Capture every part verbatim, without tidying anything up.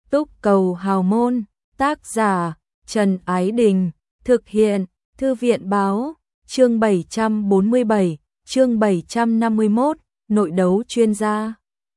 Túc cầu hào môn, tác giả, Trần Ái Đình, thực hiện, Thư viện báo, chương bảy trăm bốn mươi bảy, chương bảy trăm năm mươi mốt, nội đấu chuyên gia.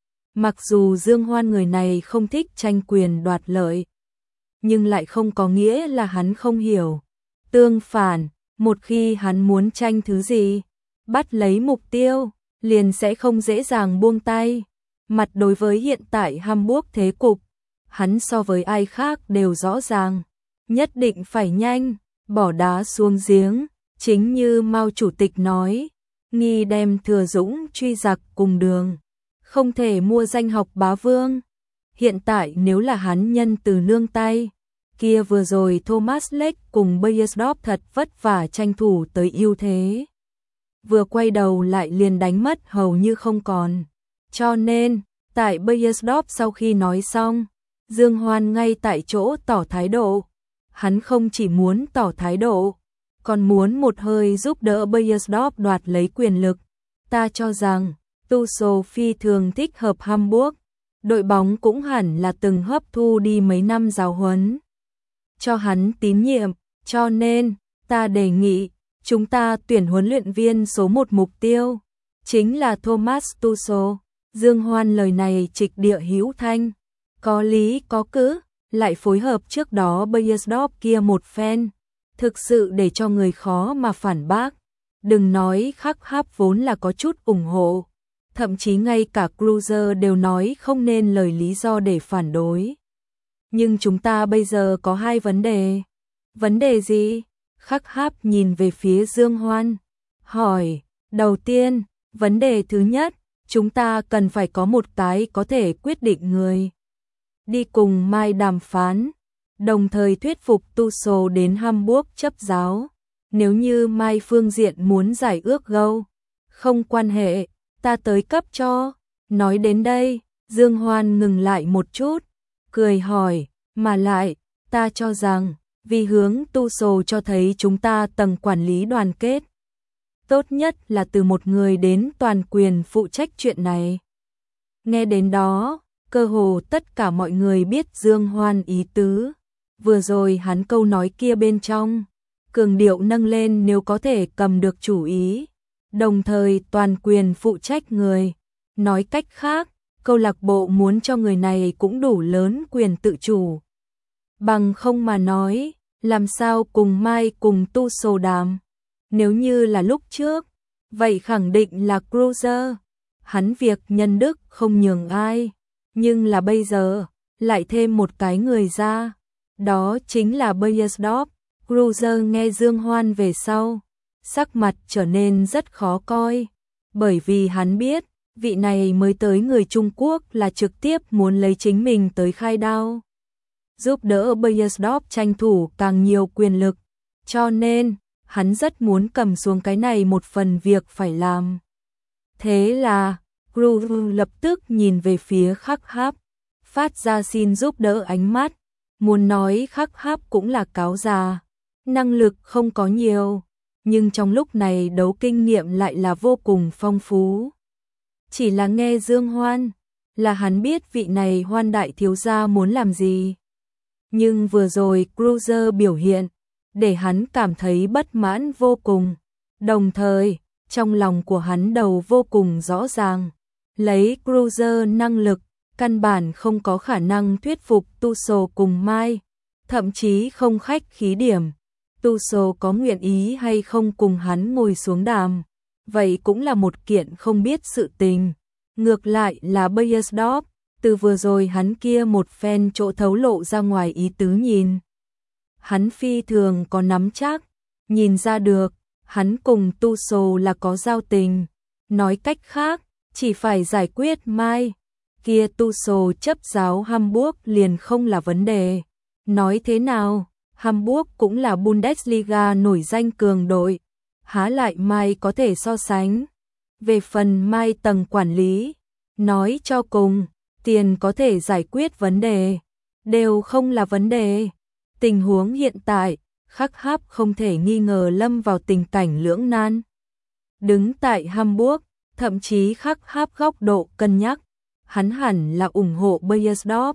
Mặc dù Dương Hoan người này không thích tranh quyền đoạt lợi, nhưng lại không có nghĩa là hắn không hiểu. Tương phản, một khi hắn muốn tranh thứ gì, bắt lấy mục tiêu, liền sẽ không dễ dàng buông tay. Mặt đối với hiện tại Hamburg thế cục, hắn so với ai khác đều rõ ràng, nhất định phải nhanh, bỏ đá xuống giếng, chính như Mao Chủ tịch nói, nghi đem thừa dũng truy giặc cùng đường, không thể mua danh học bá vương. Hiện tại nếu là hắn nhân từ nương tay, kia vừa rồi Thomas Lake cùng Beiersdorf thật vất vả tranh thủ tới ưu thế, vừa quay đầu lại liền đánh mất hầu như không còn. Cho nên, tại Beiersdorf sau khi nói xong, Dương Hoan ngay tại chỗ tỏ thái độ. Hắn không chỉ muốn tỏ thái độ, còn muốn một hơi giúp đỡ Beiersdorf đoạt lấy quyền lực. Ta cho rằng, Tuchel phi thường thích hợp Hamburg, đội bóng cũng hẳn là từng hấp thu đi mấy năm giáo huấn cho hắn tín nhiệm, cho nên, ta đề nghị, chúng ta tuyển huấn luyện viên số một mục tiêu, chính là Thomas Tuchel. Dương Hoan lời này trịch địa hữu thanh, có lý có cứ, lại phối hợp trước đó Beiersdorf kia một phen, thực sự để cho người khó mà phản bác. Đừng nói Khắc Háp vốn là có chút ủng hộ, thậm chí ngay cả Cruiser đều nói không nên lời lý do để phản đối. Nhưng chúng ta bây giờ có hai vấn đề. Vấn đề gì? Khắc Háp nhìn về phía Dương Hoan, hỏi, đầu tiên, vấn đề thứ nhất, chúng ta cần phải có một cái có thể quyết định người đi cùng Mai đàm phán, đồng thời thuyết phục Tuchel đến Hamburg chấp giáo. Nếu như Mai phương diện muốn giải ước gâu, không quan hệ, ta tới cấp cho. Nói đến đây, Dương Hoan ngừng lại một chút, cười hỏi, mà lại, ta cho rằng, vì hướng Tuchel cho thấy chúng ta tầng quản lý đoàn kết, tốt nhất là từ một người đến toàn quyền phụ trách chuyện này. Nghe đến đó, cơ hồ tất cả mọi người biết Dương Hoan ý tứ. Vừa rồi hắn câu nói kia bên trong, cường điệu nâng lên nếu có thể cầm được chủ ý, đồng thời toàn quyền phụ trách người. Nói cách khác, câu lạc bộ muốn cho người này cũng đủ lớn quyền tự chủ. Bằng không mà nói, làm sao cùng Mai cùng Tuchel đàm? Nếu như là lúc trước, vậy khẳng định là Cruiser. Hắn việc nhân đức không nhường ai, nhưng là bây giờ, lại thêm một cái người ra, đó chính là Beiersdorf. Cruiser nghe Dương Hoan về sau, sắc mặt trở nên rất khó coi, bởi vì hắn biết, vị này mới tới người Trung Quốc là trực tiếp muốn lấy chính mình tới khai đao, giúp đỡ Beiersdorf tranh thủ càng nhiều quyền lực, cho nên, hắn rất muốn cầm xuống cái này một phần việc phải làm. Thế là, Cruiser lập tức nhìn về phía Khắc Háp, phát ra xin giúp đỡ ánh mắt, muốn nói Khắc Háp cũng là cáo già, năng lực không có nhiều, nhưng trong lúc này đấu kinh nghiệm lại là vô cùng phong phú. Chỉ là nghe Dương Hoan, là hắn biết vị này Hoan đại thiếu gia muốn làm gì. Nhưng vừa rồi Cruiser biểu hiện, để hắn cảm thấy bất mãn vô cùng, đồng thời, trong lòng của hắn đầu vô cùng rõ ràng, lấy Cruiser năng lực, căn bản không có khả năng thuyết phục Tuchel cùng Mai, thậm chí không khách khí điểm. Tuchel có nguyện ý hay không cùng hắn ngồi xuống đàm, vậy cũng là một kiện không biết sự tình. Ngược lại là Beiersdorf, từ vừa rồi hắn kia một phen chỗ thấu lộ ra ngoài ý tứ nhìn. Hắn phi thường có nắm chắc, nhìn ra được, hắn cùng Tuchel là có giao tình. Nói cách khác, chỉ phải giải quyết Mai, kia Tuchel chấp giáo Hamburg liền không là vấn đề. Nói thế nào, Hamburg cũng là Bundesliga nổi danh cường đội, há lại Mai có thể so sánh. Về phần Mai tầng quản lý, nói cho cùng, tiền có thể giải quyết vấn đề, đều không là vấn đề. Tình huống hiện tại, Khắc Háp không thể nghi ngờ lâm vào tình cảnh lưỡng nan. Đứng tại Hamburg, thậm chí Khắc Háp góc độ cân nhắc, hắn hẳn là ủng hộ Beiersdorf,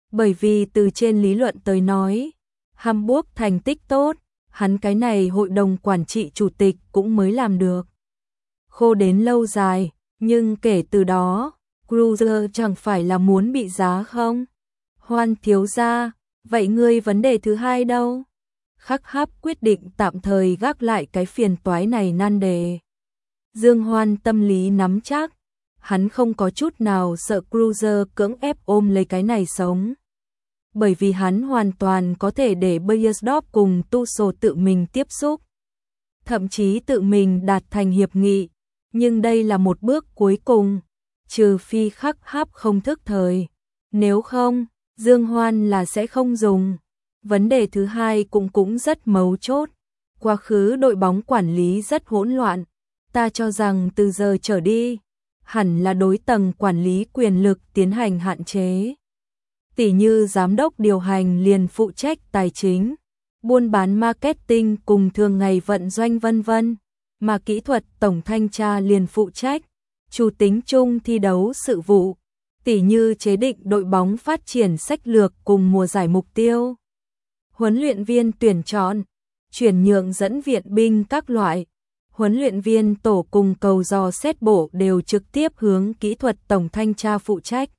Bởi vì từ trên lý luận tới nói, Hamburg thành tích tốt, hắn cái này hội đồng quản trị chủ tịch cũng mới làm được. Khô đến lâu dài, nhưng kể từ đó, Cruiser chẳng phải là muốn bị giá không? Hoan thiếu gia, vậy ngươi vấn đề thứ hai đâu? Khắc Háp quyết định tạm thời gác lại cái phiền toái này nan đề. Dương Hoan tâm lý nắm chắc, hắn không có chút nào sợ Cruiser cưỡng ép ôm lấy cái này sống. Bởi vì hắn hoàn toàn có thể để Beiersdorf cùng Tuchel tự mình tiếp xúc. Thậm chí tự mình đạt thành hiệp nghị. Nhưng đây là một bước cuối cùng. Trừ phi Khắc Háp không thức thời. Nếu không, Dương Hoan là sẽ không dùng. Vấn đề thứ hai cũng cũng rất mấu chốt. Quá khứ đội bóng quản lý rất hỗn loạn. Ta cho rằng từ giờ trở đi, hẳn là đối tầng quản lý quyền lực tiến hành hạn chế. Tỷ như giám đốc điều hành liền phụ trách tài chính, buôn bán marketing cùng thường ngày vận doanh vân vân, mà kỹ thuật tổng thanh tra liền phụ trách chủ tính chung thi đấu sự vụ, tỷ như chế định đội bóng phát triển sách lược cùng mùa giải mục tiêu, huấn luyện viên tuyển chọn, chuyển nhượng dẫn viện binh các loại. Huấn luyện viên tổ cùng cầu dò xét bộ đều trực tiếp hướng kỹ thuật tổng thanh tra phụ trách.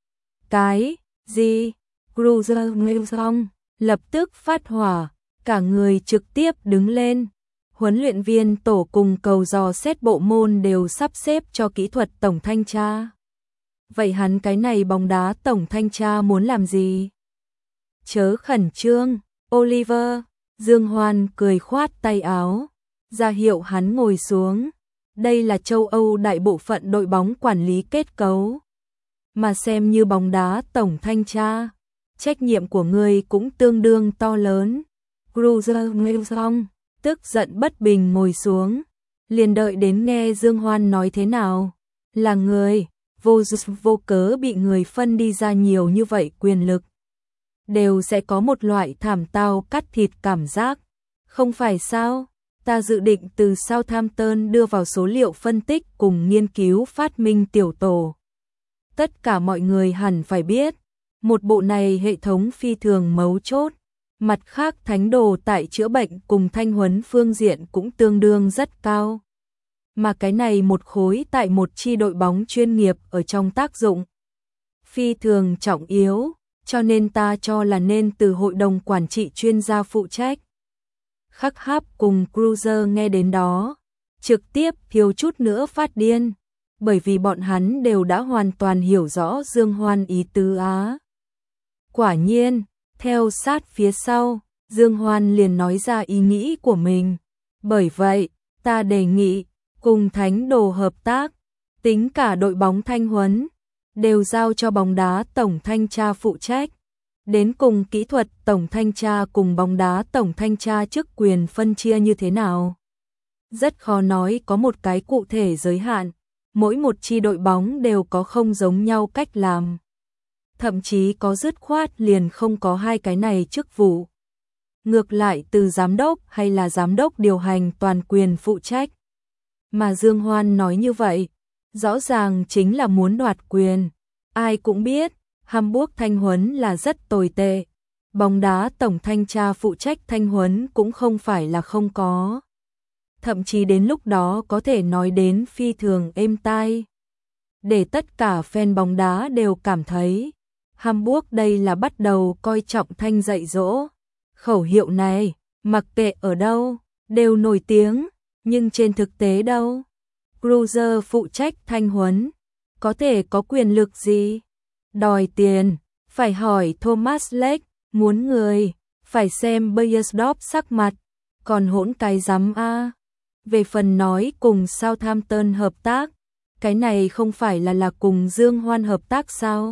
Cái gì? Cruiser nghe xong, lập tức phát hỏa, cả người trực tiếp đứng lên. Huấn luyện viên tổ cùng cầu dò xét bộ môn đều sắp xếp cho kỹ thuật tổng thanh tra. Vậy hắn cái này bóng đá tổng thanh tra muốn làm gì? Chớ khẩn trương, Oliver, Dương Hoan cười khoát tay áo, ra hiệu hắn ngồi xuống. Đây là châu Âu đại bộ phận đội bóng quản lý kết cấu. Mà xem như bóng đá tổng thanh tra, trách nhiệm của ngươi cũng tương đương to lớn. Cruiser nghe xong, tức giận bất bình ngồi xuống, liền đợi đến nghe Dương Hoan nói thế nào. Là người, vô duyên vô cớ bị người phân đi ra nhiều như vậy quyền lực. Đều sẽ có một loại thảm tao cắt thịt cảm giác. Không phải sao? Ta dự định từ Southampton đưa vào số liệu phân tích cùng nghiên cứu phát minh tiểu tổ. Tất cả mọi người hẳn phải biết, một bộ này hệ thống phi thường mấu chốt. Mặt khác thánh đồ tại chữa bệnh cùng thanh huấn phương diện cũng tương đương rất cao. Mà cái này một khối tại một chi đội bóng chuyên nghiệp ở trong tác dụng phi thường trọng yếu, cho nên ta cho là nên từ hội đồng quản trị chuyên gia phụ trách. Khắc Háp cùng Cruiser nghe đến đó, trực tiếp thiếu chút nữa phát điên, bởi vì bọn hắn đều đã hoàn toàn hiểu rõ Dương Hoan ý tứ á. Quả nhiên, theo sát phía sau, Dương Hoan liền nói ra ý nghĩ của mình. Bởi vậy, ta đề nghị, cùng thánh đồ hợp tác, tính cả đội bóng thanh huấn, đều giao cho bóng đá tổng thanh tra phụ trách. Đến cùng kỹ thuật tổng thanh tra cùng bóng đá tổng thanh tra chức quyền phân chia như thế nào? Rất khó nói có một cái cụ thể giới hạn, mỗi một chi đội bóng đều có không giống nhau cách làm. Thậm chí có dứt khoát liền không có hai cái này chức vụ. Ngược lại từ giám đốc hay là giám đốc điều hành toàn quyền phụ trách. Mà Dương Hoan nói như vậy, rõ ràng chính là muốn đoạt quyền. Ai cũng biết, Hamburg thanh huấn là rất tồi tệ. Bóng đá tổng thanh tra phụ trách thanh huấn cũng không phải là không có. Thậm chí đến lúc đó có thể nói đến phi thường êm tai. Để tất cả fan bóng đá đều cảm thấy, Hamburg đây là bắt đầu coi trọng thanh dạy dỗ. Khẩu hiệu này, mặc kệ ở đâu, đều nổi tiếng, nhưng trên thực tế đâu? Cruiser phụ trách thanh huấn, có thể có quyền lực gì? Đòi tiền, phải hỏi Thomas Lech, muốn người, phải xem Beiersdorf sắc mặt, còn hỗn cái rắm a. Về phần nói cùng Southampton hợp tác, cái này không phải là là cùng Dương Hoan hợp tác sao?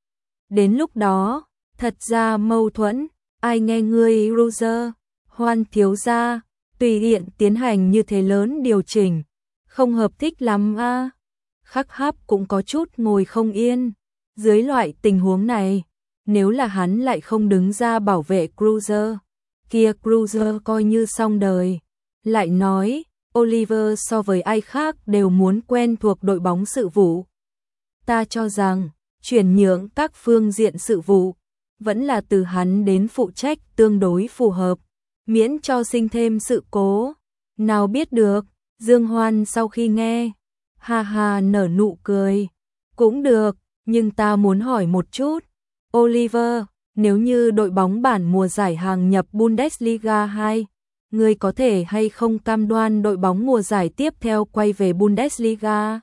Đến lúc đó, thật ra mâu thuẫn, ai nghe ngươi Cruiser, Hoan thiếu gia, tùy tiện tiến hành như thế lớn điều chỉnh, không hợp thích lắm a. Khắc Háp cũng có chút ngồi không yên. Dưới loại tình huống này, nếu là hắn lại không đứng ra bảo vệ Cruiser, kia Cruiser coi như xong đời. Lại nói, Oliver so với ai khác đều muốn quen thuộc đội bóng sự vụ. Ta cho rằng, chuyển nhượng các phương diện sự vụ, vẫn là từ hắn đến phụ trách tương đối phù hợp, miễn cho sinh thêm sự cố. Nào biết được, Dương Hoan sau khi nghe, ha ha nở nụ cười. Cũng được, nhưng ta muốn hỏi một chút. Oliver, nếu như đội bóng bản mùa giải hàng nhập Bundesliga hai, ngươi có thể hay không cam đoan đội bóng mùa giải tiếp theo quay về Bundesliga?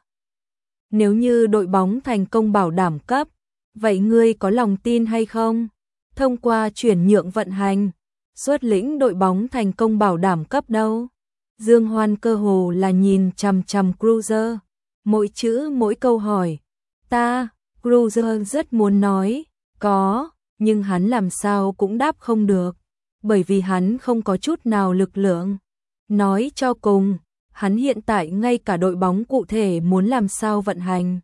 Nếu như đội bóng thành công bảo đảm cấp, vậy ngươi có lòng tin hay không? Thông qua chuyển nhượng vận hành, xuất lĩnh đội bóng thành công bảo đảm cấp đâu? Dương Hoan cơ hồ là nhìn chằm chằm Cruiser, mỗi chữ mỗi câu hỏi. Ta, Cruiser rất muốn nói, có, nhưng hắn làm sao cũng đáp không được, bởi vì hắn không có chút nào lực lượng. Nói cho cùng, hắn hiện tại ngay cả đội bóng cụ thể muốn làm sao vận hành,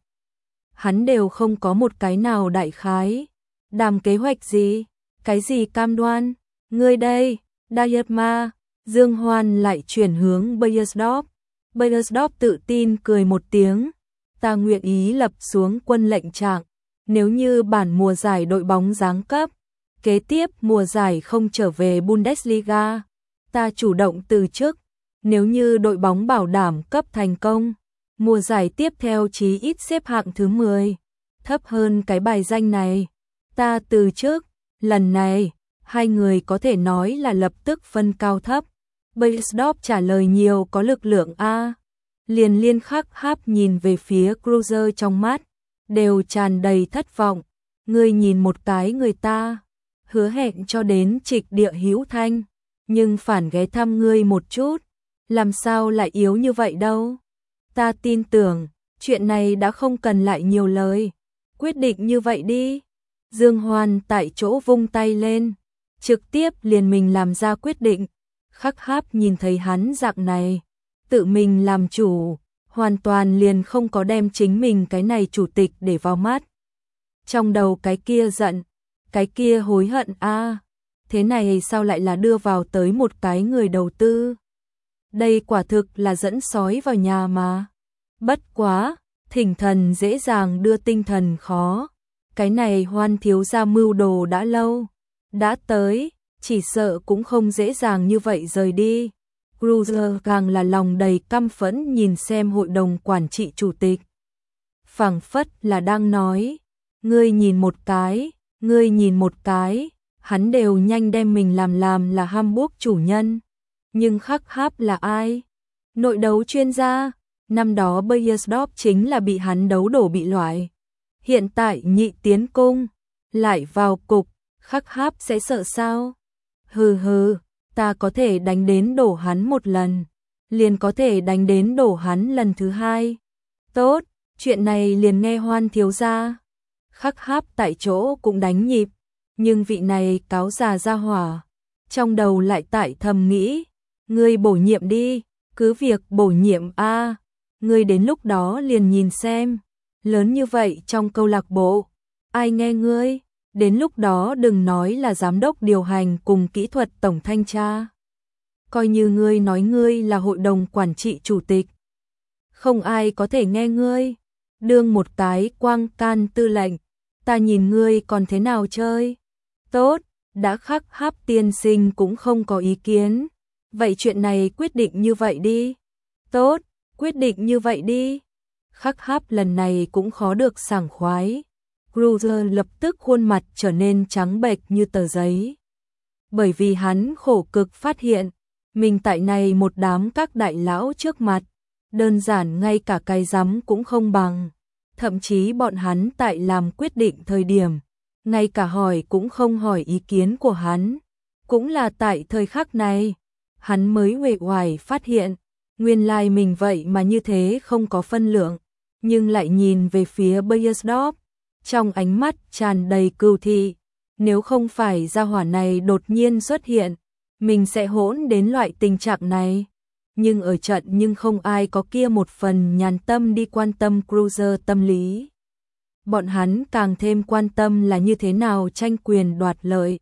hắn đều không có một cái nào đại khái. Đàm kế hoạch gì? Cái gì cam đoan? Ngươi đây, Dietmar. Dương Hoan lại chuyển hướng Beiersdorf. Beiersdorf tự tin cười một tiếng. Ta nguyện ý lập xuống quân lệnh trạng. Nếu như bản mùa giải đội bóng giáng cấp, kế tiếp mùa giải không trở về Bundesliga, ta chủ động từ chức. Nếu như đội bóng bảo đảm cấp thành công, mùa giải tiếp theo chí ít xếp hạng thứ mười, thấp hơn cái bài danh này, ta từ chức. Lần này, hai người có thể nói là lập tức phân cao thấp. Beiersdorf trả lời nhiều có lực lượng a. Liền liên khắc háp nhìn về phía Cruiser, trong mắt đều tràn đầy thất vọng. Ngươi nhìn một cái người ta, hứa hẹn cho đến trịch địa hữu thanh, nhưng phản ghé thăm ngươi một chút, làm sao lại yếu như vậy đâu? Ta tin tưởng, chuyện này đã không cần lại nhiều lời. Quyết định như vậy đi. Dương Hoan tại chỗ vung tay lên, trực tiếp liền mình làm ra quyết định. Khắc háp nhìn thấy hắn dạng này, tự mình làm chủ, hoàn toàn liền không có đem chính mình cái này chủ tịch để vào mắt. Trong đầu cái kia giận, cái kia hối hận a, à, thế này sao lại là đưa vào tới một cái người đầu tư? Đây quả thực là dẫn sói vào nhà mà. Bất quá, thỉnh thần dễ dàng đưa tinh thần khó. Cái này Hoan thiếu gia mưu đồ đã lâu, đã tới, chỉ sợ cũng không dễ dàng như vậy rời đi. Cruiser càng là lòng đầy căm phẫn nhìn xem hội đồng quản trị chủ tịch. Phảng phất là đang nói, ngươi nhìn một cái, ngươi nhìn một cái, hắn đều nhanh đem mình làm làm là Hamburg chủ nhân. Nhưng khắc háp là ai? Nội đấu chuyên gia, năm đó Beiersdorf chính là bị hắn đấu đổ bị loại. Hiện tại nhị tiến cung, lại vào cục, khắc háp sẽ sợ sao? Hừ hừ, ta có thể đánh đến đổ hắn một lần, liền có thể đánh đến đổ hắn lần thứ hai. Tốt, chuyện này liền nghe Hoan thiếu gia. Khắc háp tại chỗ cũng đánh nhịp, nhưng vị này cáo già ra hỏa, trong đầu lại tại thầm nghĩ, ngươi bổ nhiệm đi, cứ việc bổ nhiệm a, ngươi đến lúc đó liền nhìn xem, lớn như vậy trong câu lạc bộ, ai nghe ngươi? Đến lúc đó đừng nói là giám đốc điều hành cùng kỹ thuật tổng thanh tra. Coi như ngươi nói ngươi là hội đồng quản trị chủ tịch, không ai có thể nghe ngươi. Đương một cái quang can tư lệnh, ta nhìn ngươi còn thế nào chơi? Tốt, đã khắc háp tiên sinh cũng không có ý kiến. Vậy chuyện này quyết định như vậy đi. Tốt, quyết định như vậy đi. Khắc háp lần này cũng khó được sảng khoái. Cruiser lập tức khuôn mặt trở nên trắng bệch như tờ giấy. Bởi vì hắn khổ cực phát hiện, mình tại này một đám các đại lão trước mặt, đơn giản ngay cả cái rắm cũng không bằng. Thậm chí bọn hắn tại làm quyết định thời điểm, ngay cả hỏi cũng không hỏi ý kiến của hắn. Cũng là tại thời khắc này, hắn mới uể oải phát hiện, nguyên lai mình vậy mà như thế không có phân lượng, nhưng lại nhìn về phía Beiersdorf, trong ánh mắt tràn đầy cừu thị. Nếu không phải gia hỏa này đột nhiên xuất hiện, mình sẽ hỗn đến loại tình trạng này. Nhưng ở trận nhưng không ai có kia một phần nhàn tâm đi quan tâm Cruiser tâm lý. Bọn hắn càng thêm quan tâm là như thế nào tranh quyền đoạt lợi.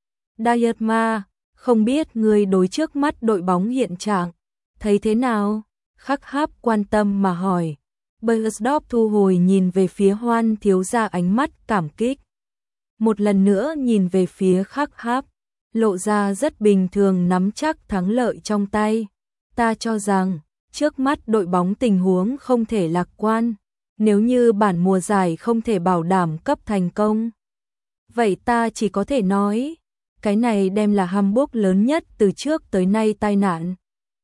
Dietmar, không biết người đối trước mắt đội bóng hiện trạng, thấy thế nào? Khắc háp quan tâm mà hỏi. Beiersdorf thu hồi nhìn về phía Hoan thiếu gia ánh mắt cảm kích. một lần nữa nhìn về phía Khắc Háp, lộ ra rất bình thường nắm chắc thắng lợi trong tay. Ta cho rằng, trước mắt đội bóng tình huống không thể lạc quan, nếu như bản mùa giải không thể bảo đảm cấp thành công. Vậy ta chỉ có thể nói, cái này đem là Hamburg lớn nhất từ trước tới nay tai nạn.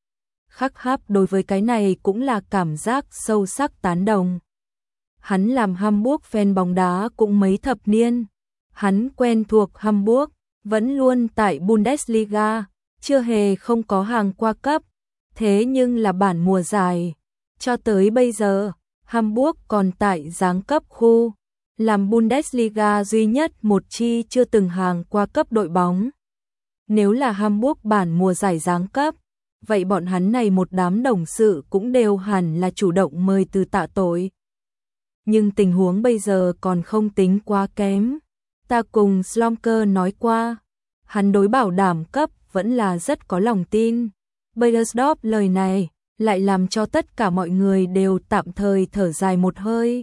Khắc Háp đối với cái này cũng là cảm giác sâu sắc tán đồng. Hắn làm Hamburg fan bóng đá cũng mấy thập niên. Hắn quen thuộc Hamburg, vẫn luôn tại Bundesliga, chưa hề không có hàng qua cấp. Thế nhưng là bản mùa giải, cho tới bây giờ, Hamburg còn tại giáng cấp khu, làm Bundesliga duy nhất một chi chưa từng hàng qua cấp đội bóng. Nếu là Hamburg bản mùa giải giáng cấp, vậy bọn hắn này một đám đồng sự cũng đều hẳn là chủ động mời từ tạ tội. Nhưng tình huống bây giờ còn không tính quá kém. Ta cùng Slomker nói qua, hắn đối bảo đảm cấp vẫn là rất có lòng tin. Beiersdorf lời này lại làm cho tất cả mọi người đều tạm thời thở dài một hơi.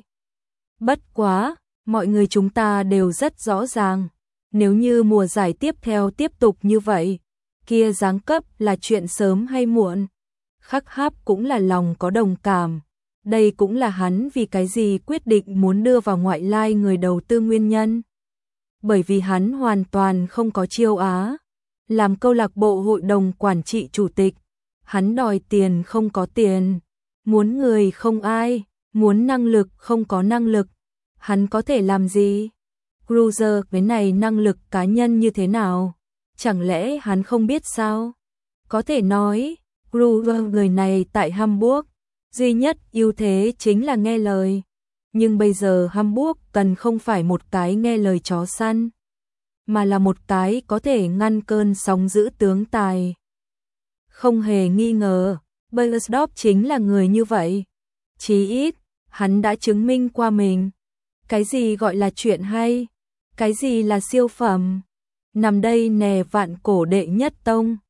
Bất quá, mọi người chúng ta đều rất rõ ràng, nếu như mùa giải tiếp theo tiếp tục như vậy, kia giáng cấp là chuyện sớm hay muộn. Khắc Háp cũng là lòng có đồng cảm, đây cũng là hắn vì cái gì quyết định muốn đưa vào ngoại lai người đầu tư nguyên nhân. Bởi vì hắn hoàn toàn không có chiêu Á, làm câu lạc bộ hội đồng quản trị chủ tịch, hắn đòi tiền không có tiền, muốn người không ai, muốn năng lực không có năng lực, hắn có thể làm gì? Cruiser cái này năng lực cá nhân như thế nào? Chẳng lẽ hắn không biết sao? Có thể nói, Cruiser người này tại Hamburg, duy nhất ưu thế chính là nghe lời. Nhưng bây giờ Hamburg cần không phải một cái nghe lời chó săn, mà là một cái có thể ngăn cơn sóng dữ tướng tài. Không hề nghi ngờ, Beiersdorf chính là người như vậy. Chí ít, hắn đã chứng minh qua mình. Cái gì gọi là chuyện hay? Cái gì là siêu phẩm? Nằm đây nè vạn cổ đệ nhất tông.